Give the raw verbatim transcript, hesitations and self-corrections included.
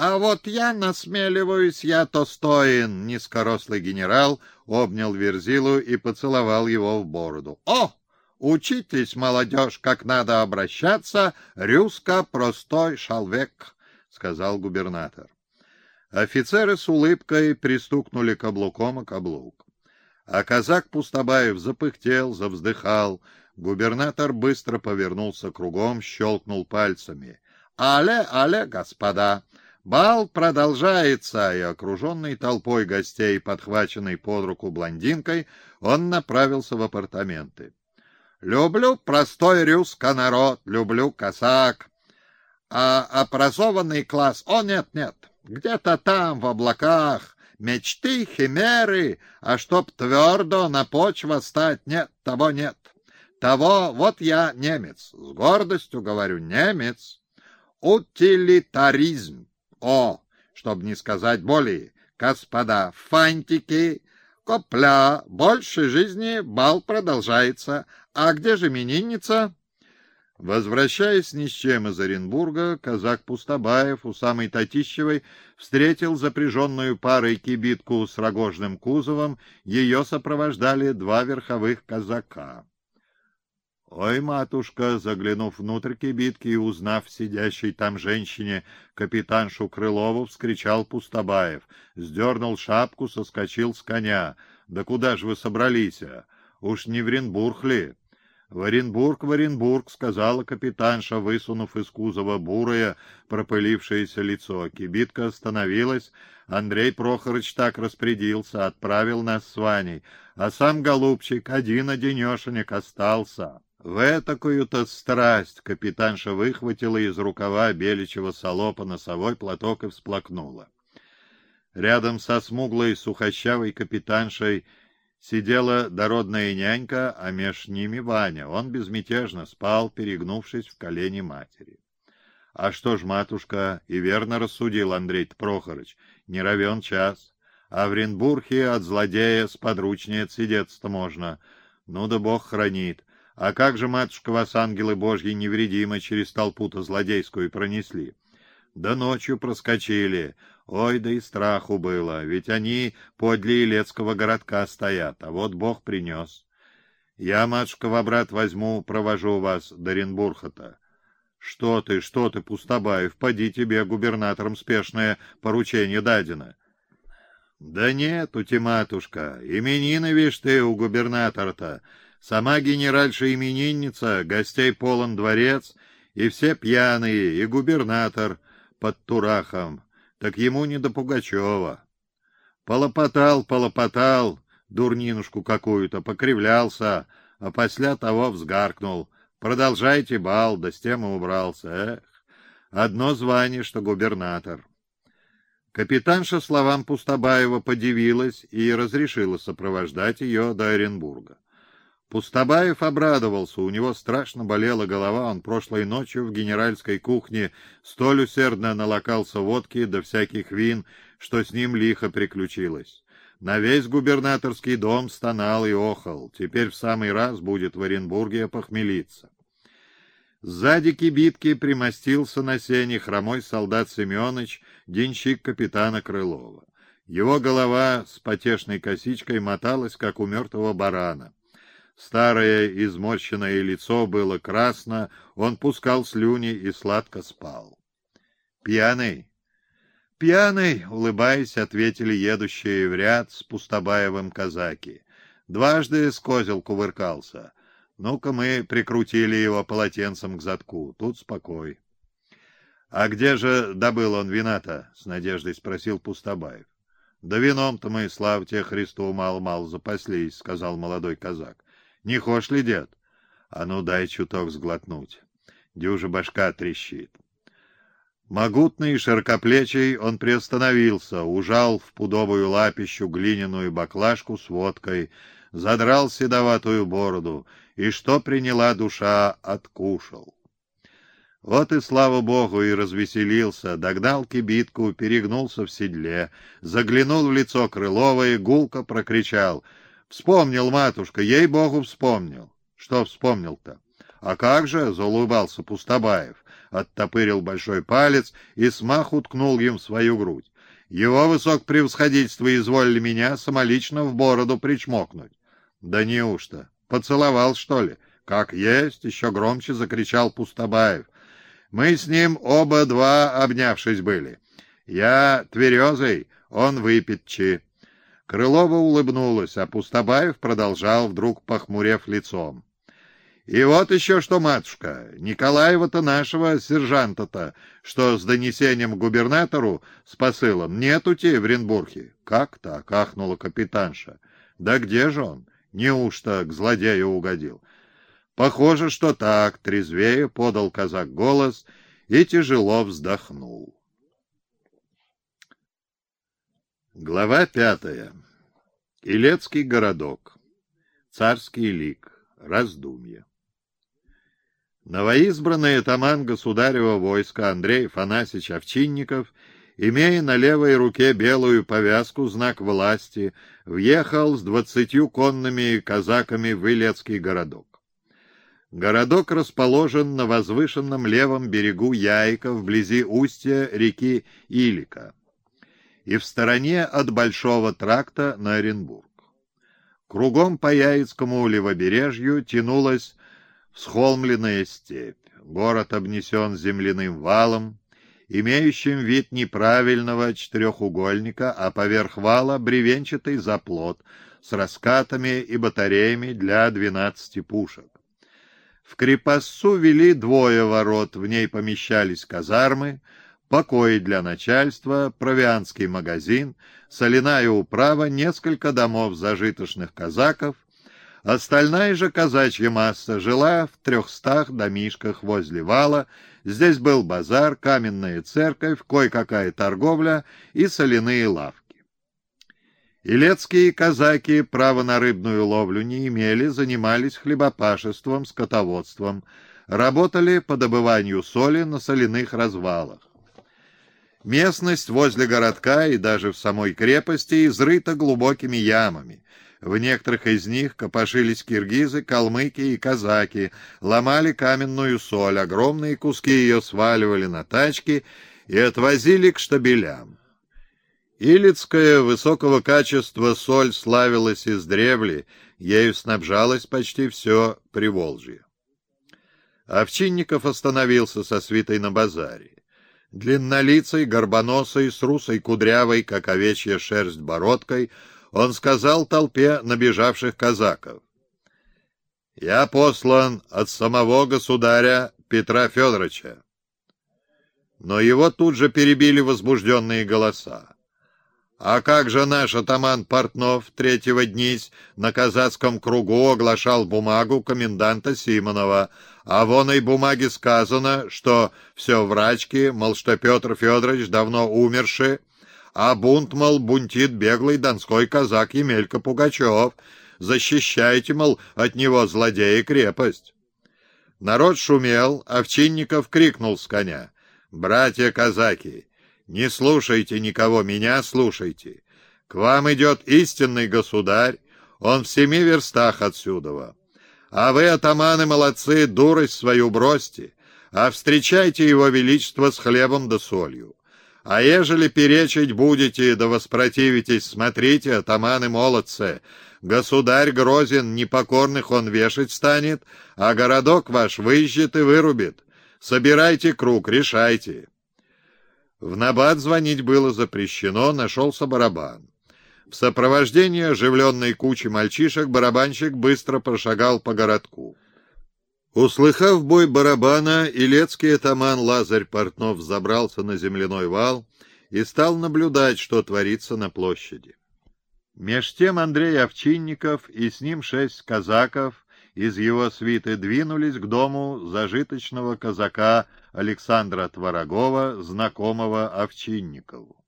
А вот я насмеливаюсь, я Тостоин, низкорослый генерал обнял Верзилу и поцеловал его в бороду. О! Учитесь, молодежь, как надо обращаться, рюска простой шалвек, сказал губернатор. Офицеры с улыбкой пристукнули каблуком о каблук. А казак Пустобаев запыхтел, завздыхал. Губернатор быстро повернулся кругом, щелкнул пальцами. «Але, але, господа! Бал продолжается!» И, окруженный толпой гостей, подхваченный под руку блондинкой, он направился в апартаменты. «Люблю простой рюско народ, люблю косак. А образованный класс... О, нет, нет, где-то там, в облаках, мечты, химеры, а чтоб твердо на почва стать, нет, того нет. Того, вот я немец, с гордостью говорю, немец. Утилитаризм. О, чтоб не сказать более, господа, фантики, копля, больше жизни, бал продолжается. А где же именинница?» Возвращаясь ни с чем из Оренбурга, казак Пустобаев у самой Татищевой встретил запряженную парой кибитку с рогожным кузовом, ее сопровождали два верховых казака. «Ой, матушка!» — заглянув внутрь кибитки и узнав сидящей там женщине капитаншу Крылову, вскричал Пустобаев, сдернул шапку, соскочил с коня. «Да куда же вы собрались? Уж не в Оренбург ли?» «В Оренбург, в Оренбург», — сказала капитанша, высунув из кузова бурое, пропылившееся лицо. Кибитка остановилась. Андрей Прохорыч так распорядился, отправил нас с Ваней, а сам, голубчик, один-одинешенек остался. В этакую-то страсть капитанша выхватила из рукава беличьего салопа носовой платок и всплакнула. Рядом со смуглой сухощавой капитаншей сидела дородная нянька, а меж ними Ваня. Он безмятежно спал, перегнувшись в колени матери. — А что ж, матушка, и верно рассудил Андрей Прохорыч, не равен час. А в Оренбурге от злодея сподручнее отсидеться-то можно. Ну да Бог хранит. А как же, матушка, вас ангелы божьи невредимо через толпу-то злодейскую пронесли? Да ночью проскочили. Ой, да и страху было, ведь они подле Илецкого городка стоят, а вот Бог принес. Я, матушка, во брат возьму, провожу вас до Оренбурга-то. Что ты, что ты, Пустобаев, поди тебе губернатором спешное поручение дадено. Да нет, ути, матушка, именины, вишь ты, у губернатора-то. Сама генеральша именинница, гостей полон дворец, и все пьяные, и губернатор под турахом. Так ему не до Пугачева. Полопотал, полопотал, дурнинушку какую-то, покривлялся, а после того взгаркнул. Продолжайте бал, да с тем и убрался. Эх, одно звание, что губернатор. Капитанша словам Пустобаева подивилась и разрешила сопровождать ее до Оренбурга. Пустобаев обрадовался, у него страшно болела голова, он прошлой ночью в генеральской кухне столь усердно налокался водки до всяких вин, что с ним лихо приключилось. На весь губернаторский дом стонал и охал, теперь в самый раз будет в Оренбурге опохмелиться. Сзади кибитки примостился на сене хромой солдат Семенович, денщик капитана Крылова. Его голова с потешной косичкой моталась, как у мертвого барана. Старое изморщенное лицо было красно, он пускал слюни и сладко спал. «Пьяный?» «Пьяный», — улыбаясь, ответили едущие в ряд с Пустобаевым казаки. Дважды с козел кувыркался. Ну-ка мы прикрутили его полотенцем к задку. Тут спокой. — А где же добыл он вина-то? — с надеждой спросил Пустобаев. — Да вином-то мы, слава тебе Христу, мало-мало запаслись, — сказал молодой казак. — Не хошь ли, дед? — А ну дай чуток сглотнуть. Дюжа башка трещит. Могутный и широкоплечий он приостановился, ужал в пудовую лапищу глиняную баклажку с водкой, задрал седоватую бороду, и что приняла душа, откушал. Вот и, слава богу, и развеселился, догнал кибитку, перегнулся в седле, заглянул в лицо Крылова и гулко прокричал: — Вспомнил, матушка, ей-богу, вспомнил. — Что вспомнил-то? — «А как же?» — заулыбался Пустобаев, оттопырил большой палец и смаху ткнул им в свою грудь. «Его высокопревосходительство изволили меня самолично в бороду причмокнуть». «Да неужто? Поцеловал, что ли?» «Как есть!» — еще громче закричал Пустобаев. «Мы с ним оба два обнявшись были. Я тверезый, он выпитчи». Крылова улыбнулась, а Пустобаев продолжал, вдруг похмурев лицом. «И вот еще что, матушка, Николаева-то нашего сержанта-то, что с донесением губернатору с посылом, нету-те в Оренбурге». «Как так?» — ахнула капитанша. «Да где же он? Неужто к злодею угодил?» «Похоже, что так», — трезвее подал казак голос и тяжело вздохнул. Глава пятая. Илецкий городок. Царский лик. Раздумье. Новоизбранный атаман государева войска Андрей Афанасьевич Овчинников, имея на левой руке белую повязку, знак власти, въехал с двадцатью конными казаками в Илецкий городок. Городок расположен на возвышенном левом берегу Яйка, вблизи устья реки Илика, и в стороне от Большого тракта на Оренбург. Кругом по Яицкому левобережью тянулась всхолмленная степь. Город обнесен земляным валом, имеющим вид неправильного четырехугольника, а поверх вала бревенчатый заплот с раскатами и батареями для двенадцати пушек. В крепостцу вели двое ворот, в ней помещались казармы, покои для начальства, провианский магазин, соляная управа, несколько домов зажиточных казаков. Остальная же казачья масса жила в трехстах домишках возле вала. Здесь был базар, каменная церковь, кое-какая торговля и соляные лавки. Илецкие казаки права на рыбную ловлю не имели, занимались хлебопашеством, скотоводством, работали по добыванию соли на соляных развалах. Местность возле городка и даже в самой крепости изрыта глубокими ямами. В некоторых из них копошились киргизы, калмыки и казаки, ломали каменную соль, огромные куски ее сваливали на тачки и отвозили к штабелям. Илецкая высокого качества соль славилась издревле, ею снабжалось почти все Приволжье. Овчинников остановился со свитой на базаре. Длиннолицей, горбоносой, с русой кудрявой, как овечья шерсть, бородкой, он сказал толпе набежавших казаков: «Я послан от самого государя Петра Федоровича». Но его тут же перебили возбужденные голоса. «А как же наш атаман Портнов третьего днись на казацком кругу оглашал бумагу коменданта Симонова, а в оной бумаге сказано, что все врачки, мол, что Петр Федорович давно умерший, а бунт, мол, бунтит беглый донской казак Емелька Пугачев. Защищайте, мол, от него злодея крепость». Народ шумел, Овчинников крикнул с коня: «Братья казаки, не слушайте никого, меня слушайте. К вам идет истинный государь, он в семи верстах отсюда. А вы, атаманы, молодцы, дурость свою бросьте, а встречайте его величество с хлебом да солью. А ежели перечить будете да воспротивитесь, смотрите, атаманы молодцы, государь грозен, непокорных он вешать станет, а городок ваш выжжет и вырубит. Собирайте круг, решайте». В набат звонить было запрещено, нашелся барабан. В сопровождении оживленной кучи мальчишек барабанщик быстро прошагал по городку. Услыхав бой барабана, илецкий атаман Лазарь Портнов забрался на земляной вал и стал наблюдать, что творится на площади. Меж тем Андрей Овчинников и с ним шесть казаков из его свиты двинулись к дому зажиточного казака Александра Творогова, знакомого Овчинникову.